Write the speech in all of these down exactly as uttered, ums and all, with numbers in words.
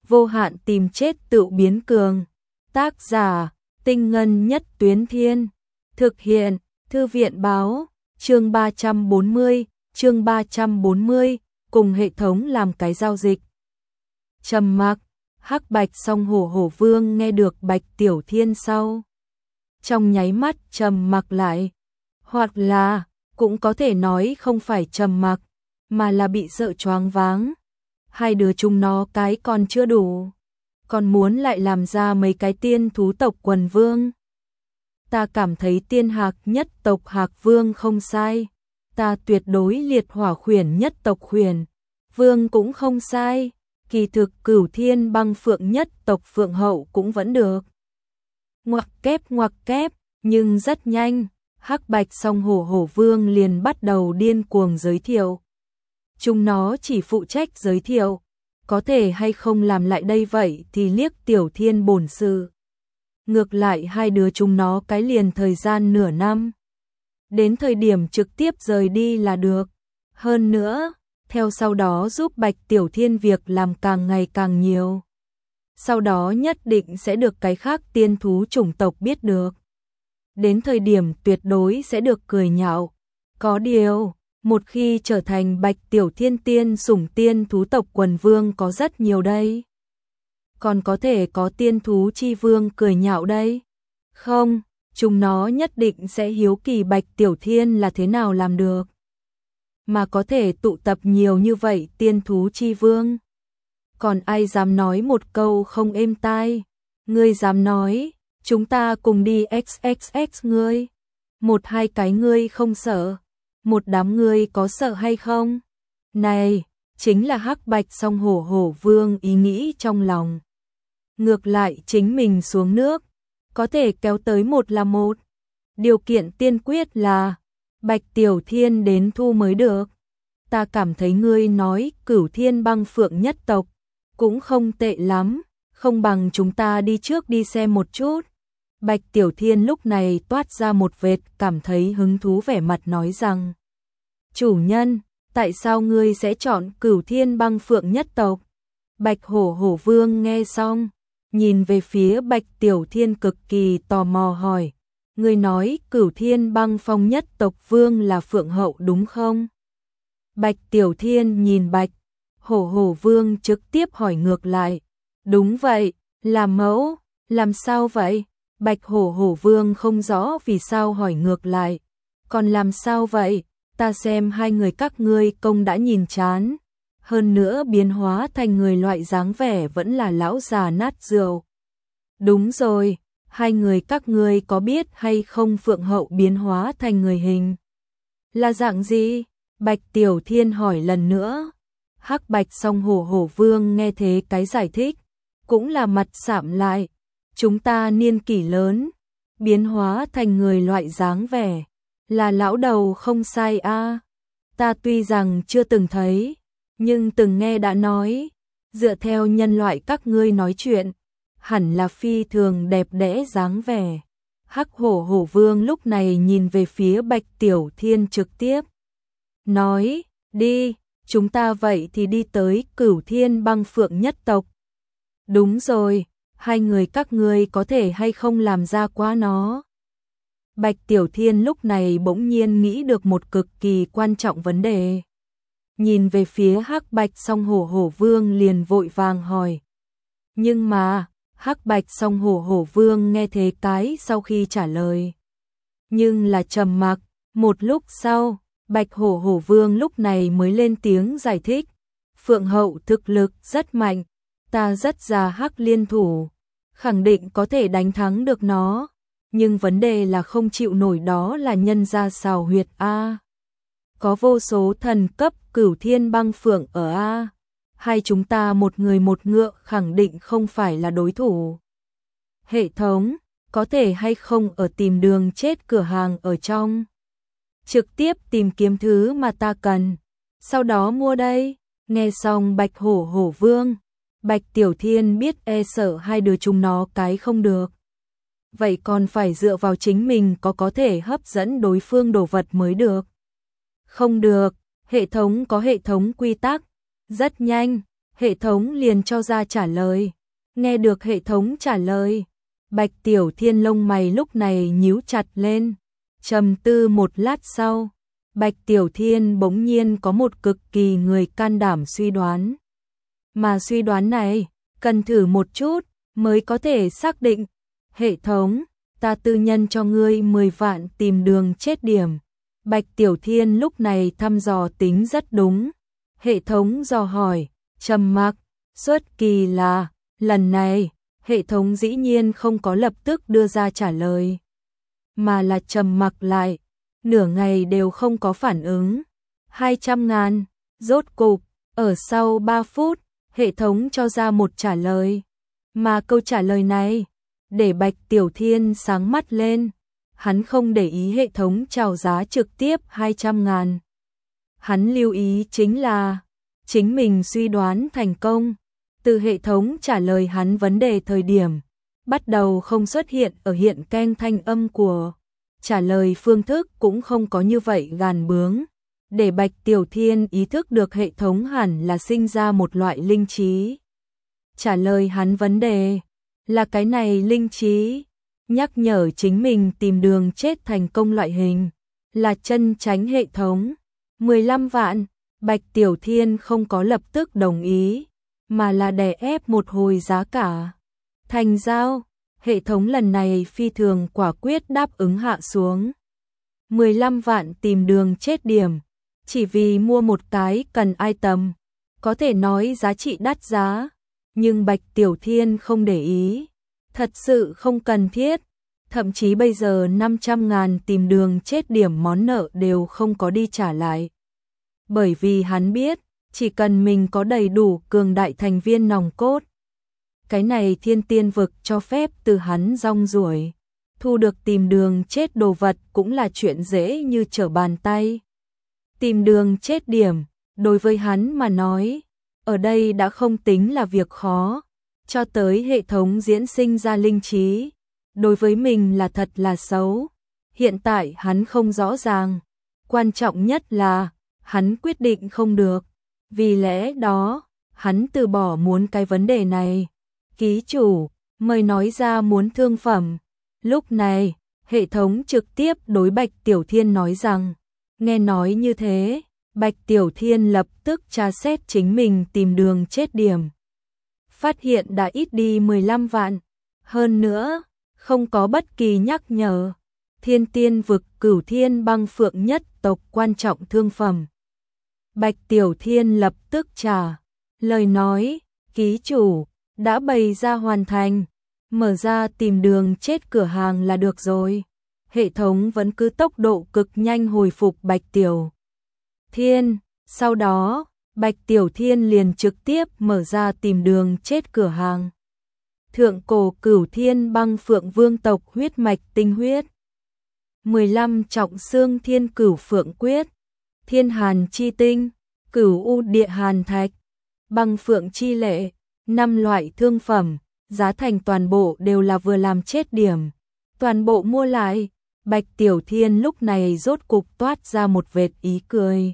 vô hạn tìm chết tự biến cường. Tác giả, Tinh Ngân Nhất Tuyến Thiên. Thực hiện, Thư viện Báo. Chương ba trăm bốn mươi, chương ba trăm bốn mươi, cùng hệ thống làm cái giao dịch. Trầm mặc, Hắc Bạch Song Hổ Hổ Vương nghe được Bạch Tiểu Thiên sau. Trong nháy mắt trầm mặc lại, hoặc là, cũng có thể nói không phải trầm mặc, mà là bị sợ choáng váng. Hai đứa chúng nó cái còn chưa đủ, còn muốn lại làm ra mấy cái tiên thú tộc quần vương. Ta cảm thấy tiên hạc nhất tộc hạc vương không sai, ta tuyệt đối liệt hỏa khuyển nhất tộc khuyển vương cũng không sai, kỳ thực cửu thiên băng phượng nhất tộc phượng hậu cũng vẫn được. Ngoặc kép ngoặc kép, nhưng rất nhanh, Hắc Bạch Song Hổ Hổ Vương liền bắt đầu điên cuồng giới thiệu. Chúng nó chỉ phụ trách giới thiệu, có thể hay không làm lại đây vậy thì liếc Tiểu Thiên bổn sự. Ngược lại hai đứa chúng nó cái liền thời gian nửa năm. Đến thời điểm trực tiếp rời đi là được. Hơn nữa, theo sau đó giúp Bạch Tiểu Thiên việc làm càng ngày càng nhiều. Sau đó nhất định sẽ được cái khác tiên thú chủng tộc biết được. Đến thời điểm tuyệt đối sẽ được cười nhạo. Có điều, một khi trở thành Bạch Tiểu Thiên tiên sủng tiên thú tộc quần vương có rất nhiều đây. Còn có thể có tiên thú chi vương cười nhạo đây. Không, chúng nó nhất định sẽ hiếu kỳ Bạch Tiểu Thiên là thế nào làm được. Mà có thể tụ tập nhiều như vậy tiên thú chi vương. Còn ai dám nói một câu không êm tai. Ngươi dám nói, chúng ta cùng đi x x x ngươi. Một hai cái ngươi không sợ. Một đám ngươi có sợ hay không? Này, chính là Hắc Bạch Song Hổ Hổ Vương ý nghĩ trong lòng. Ngược lại chính mình xuống nước, có thể kéo tới một là một. Điều kiện tiên quyết là Bạch Tiểu Thiên đến thu mới được. Ta cảm thấy ngươi nói cửu thiên băng phượng nhất tộc cũng không tệ lắm, không bằng chúng ta đi trước đi xem một chút. Bạch Tiểu Thiên lúc này toát ra một vệt cảm thấy hứng thú vẻ mặt nói rằng: chủ nhân, tại sao ngươi sẽ chọn cửu thiên băng phượng nhất tộc? Bạch Hổ Hổ Vương nghe xong, nhìn về phía Bạch Tiểu Thiên cực kỳ tò mò hỏi: ngươi nói cửu thiên băng phong nhất tộc vương là phượng hậu đúng không? Bạch Tiểu Thiên nhìn Bạch Hổ Hổ Vương trực tiếp hỏi ngược lại: đúng vậy, là mẫu, làm sao vậy? Bạch Hổ Hổ Vương không rõ vì sao hỏi ngược lại: còn làm sao vậy? Ta xem hai người các ngươi công đã nhìn chán, hơn nữa biến hóa thành người loại dáng vẻ vẫn là lão già nát rượu. Đúng rồi, hai người các ngươi có biết hay không phượng hậu biến hóa thành người hình là dạng gì? Bạch Tiểu Thiên hỏi lần nữa. Hắc Bạch Song Hổ Hổ Vương nghe thế cái giải thích, cũng là mặt sạm lại. Chúng ta niên kỷ lớn, biến hóa thành người loại dáng vẻ, là lão đầu không sai a. À. Ta tuy rằng chưa từng thấy, nhưng từng nghe đã nói, dựa theo nhân loại các ngươi nói chuyện, hẳn là phi thường đẹp đẽ dáng vẻ. Hắc Hổ Hổ Vương lúc này nhìn về phía Bạch Tiểu Thiên trực tiếp. Nói, đi, chúng ta vậy thì đi tới cửu thiên băng phượng nhất tộc. Đúng rồi, hai người các ngươi có thể hay không làm ra quá nó. Bạch Tiểu Thiên lúc này bỗng nhiên nghĩ được một cực kỳ quan trọng vấn đề. Nhìn về phía Hắc Bạch Song Hổ Hổ Vương liền vội vàng hỏi. Nhưng mà, Hắc Bạch Song Hổ Hổ Vương nghe thế cái sau khi trả lời. Nhưng là trầm mặc, một lúc sau, Bạch Hổ Hổ Vương lúc này mới lên tiếng giải thích. Phượng hậu thực lực rất mạnh, ta rất già hắc liên thủ, khẳng định có thể đánh thắng được nó. Nhưng vấn đề là không chịu nổi đó là nhân gia xào huyệt A. Có vô số thần cấp cửu thiên băng phượng ở A. Hai chúng ta một người một ngựa khẳng định không phải là đối thủ. Hệ thống, có thể hay không ở tìm đường chết cửa hàng ở trong. Trực tiếp tìm kiếm thứ mà ta cần. Sau đó mua đây. Nghe xong Bạch Hổ Hổ Vương. Bạch Tiểu Thiên biết e sợ hai đứa chúng nó cái không được. Vậy còn phải dựa vào chính mình có có thể hấp dẫn đối phương đồ vật mới được. Không được, hệ thống có hệ thống quy tắc. Rất nhanh, hệ thống liền cho ra trả lời. Nghe được hệ thống trả lời, Bạch Tiểu Thiên lông mày lúc này nhíu chặt lên. Trầm tư một lát sau, Bạch Tiểu Thiên bỗng nhiên có một cực kỳ người can đảm suy đoán. Mà suy đoán này, cần thử một chút mới có thể xác định. Hệ thống, ta tư nhân cho ngươi mười vạn tìm đường chết điểm. Bạch Tiểu Thiên lúc này thăm dò tính rất đúng. Hệ thống dò hỏi, trầm mặc, xuất kỳ là, lần này, hệ thống dĩ nhiên không có lập tức đưa ra trả lời, mà là trầm mặc lại, nửa ngày đều không có phản ứng. hai trăm ngàn, rốt cục, ở sau ba phút, hệ thống cho ra một trả lời. Mà câu trả lời này, để Bạch Tiểu Thiên sáng mắt lên. Hắn không để ý hệ thống chào giá trực tiếp hai trăm ngàn. Hắn lưu ý chính là, chính mình suy đoán thành công. Từ hệ thống trả lời hắn vấn đề thời điểm, bắt đầu không xuất hiện ở hiện keng thanh âm của. Trả lời phương thức cũng không có như vậy gàn bướng. Để Bạch Tiểu Thiên ý thức được hệ thống hẳn là sinh ra một loại linh trí. Trả lời hắn vấn đề là cái này linh trí, nhắc nhở chính mình tìm đường chết thành công loại hình, là chân tránh hệ thống. mười lăm vạn, Bạch Tiểu Thiên không có lập tức đồng ý, mà là đè ép một hồi giá cả. Thành giao, hệ thống lần này phi thường quả quyết đáp ứng hạ xuống. mười lăm vạn tìm đường chết điểm, chỉ vì mua một cái cần item, có thể nói giá trị đắt giá, nhưng Bạch Tiểu Thiên không để ý, thật sự không cần thiết. Thậm chí bây giờ năm trăm ngàn tìm đường chết điểm món nợ đều không có đi trả lại. Bởi vì hắn biết, chỉ cần mình có đầy đủ cường đại thành viên nòng cốt, cái này thiên tiên vực cho phép từ hắn rong ruổi, thu được tìm đường chết đồ vật cũng là chuyện dễ như trở bàn tay. Tìm đường chết điểm, đối với hắn mà nói, ở đây đã không tính là việc khó, cho tới hệ thống diễn sinh ra linh trí. Đối với mình là thật là xấu. Hiện tại hắn không rõ ràng. Quan trọng nhất là, hắn quyết định không được. Vì lẽ đó, hắn từ bỏ muốn cái vấn đề này. Ký chủ, mời nói ra muốn thương phẩm. Lúc này, hệ thống trực tiếp đối Bạch Tiểu Thiên nói rằng, nghe nói như thế, Bạch Tiểu Thiên lập tức tra xét chính mình tìm đường chết điểm. Phát hiện đã ít đi mười lăm vạn. Hơn nữa, không có bất kỳ nhắc nhở. Thiên tiên vực Cửu Thiên Băng Phượng nhất tộc quan trọng thương phẩm. Bạch Tiểu Thiên lập tức trả lời nói, ký chủ, đã bày ra hoàn thành, mở ra tìm đường chết cửa hàng là được rồi. Hệ thống vẫn cứ tốc độ cực nhanh hồi phục Bạch Tiểu Thiên, sau đó, Bạch Tiểu Thiên liền trực tiếp mở ra tìm đường chết cửa hàng. Thượng cổ Cửu Thiên Băng Phượng vương tộc huyết mạch tinh huyết. mười lăm trọng xương thiên cửu phượng quyết. Thiên hàn chi tinh, cửu u địa hàn thạch, băng phượng chi lệ, năm loại thương phẩm, giá thành toàn bộ đều là vừa làm chết điểm. Toàn bộ mua lại, Bạch Tiểu Thiên lúc này rốt cục toát ra một vệt ý cười.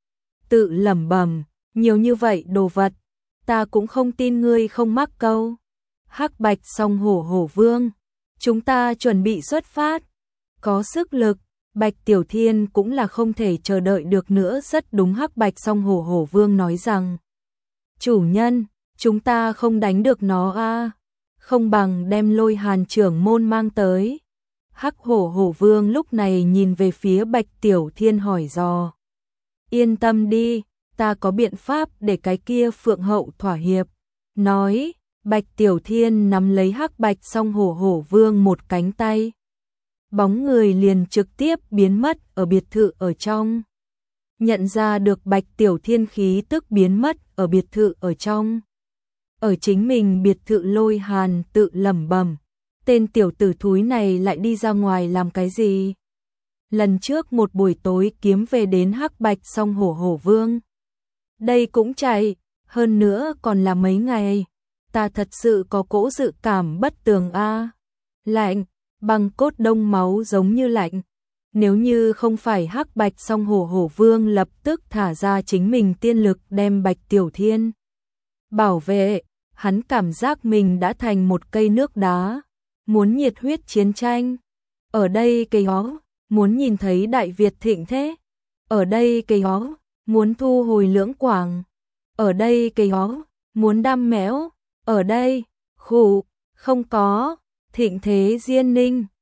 Tự lẩm bẩm, nhiều như vậy đồ vật, ta cũng không tin ngươi không mắc câu. Hắc Bạch song hổ hổ vương, chúng ta chuẩn bị xuất phát. Có sức lực, Bạch Tiểu Thiên cũng là không thể chờ đợi được nữa. Rất đúng, Hắc Bạch song hổ hổ vương nói rằng, chủ nhân, chúng ta không đánh được nó a, không bằng đem Lôi Hàn trưởng môn mang tới. Hắc hổ hổ vương lúc này nhìn về phía Bạch Tiểu Thiên hỏi dò. Yên tâm đi, ta có biện pháp để cái kia phượng hậu thỏa hiệp. Nói, Bạch Tiểu Thiên nắm lấy Hắc Bạch song hổ hổ vương một cánh tay. Bóng người liền trực tiếp biến mất ở biệt thự ở trong. Nhận ra được Bạch Tiểu Thiên khí tức biến mất ở biệt thự ở trong. Ở chính mình biệt thự Lôi Hàn tự lẩm bẩm, tên tiểu tử thúi này lại đi ra ngoài làm cái gì? Lần trước một buổi tối kiếm về đến Hắc Bạch song hổ hổ vương. Đây cũng chạy, hơn nữa còn là mấy ngày. Ta thật sự có cỗ dự cảm bất tường a. Lạnh, băng cốt đông máu giống như lạnh. Nếu như không phải Hắc Bạch song hổ hổ vương lập tức thả ra chính mình tiên lực đem Bạch Tiểu Thiên bảo vệ, hắn cảm giác mình đã thành một cây nước đá, muốn nhiệt huyết chiến tranh. Ở đây cây ó, muốn nhìn thấy Đại Việt thịnh thế. Ở đây cây ó, muốn thu hồi Lưỡng Quảng. Ở đây cây ó, muốn đam mẽo. Ở đây, khụ, không có, thịnh thế Diên Ninh.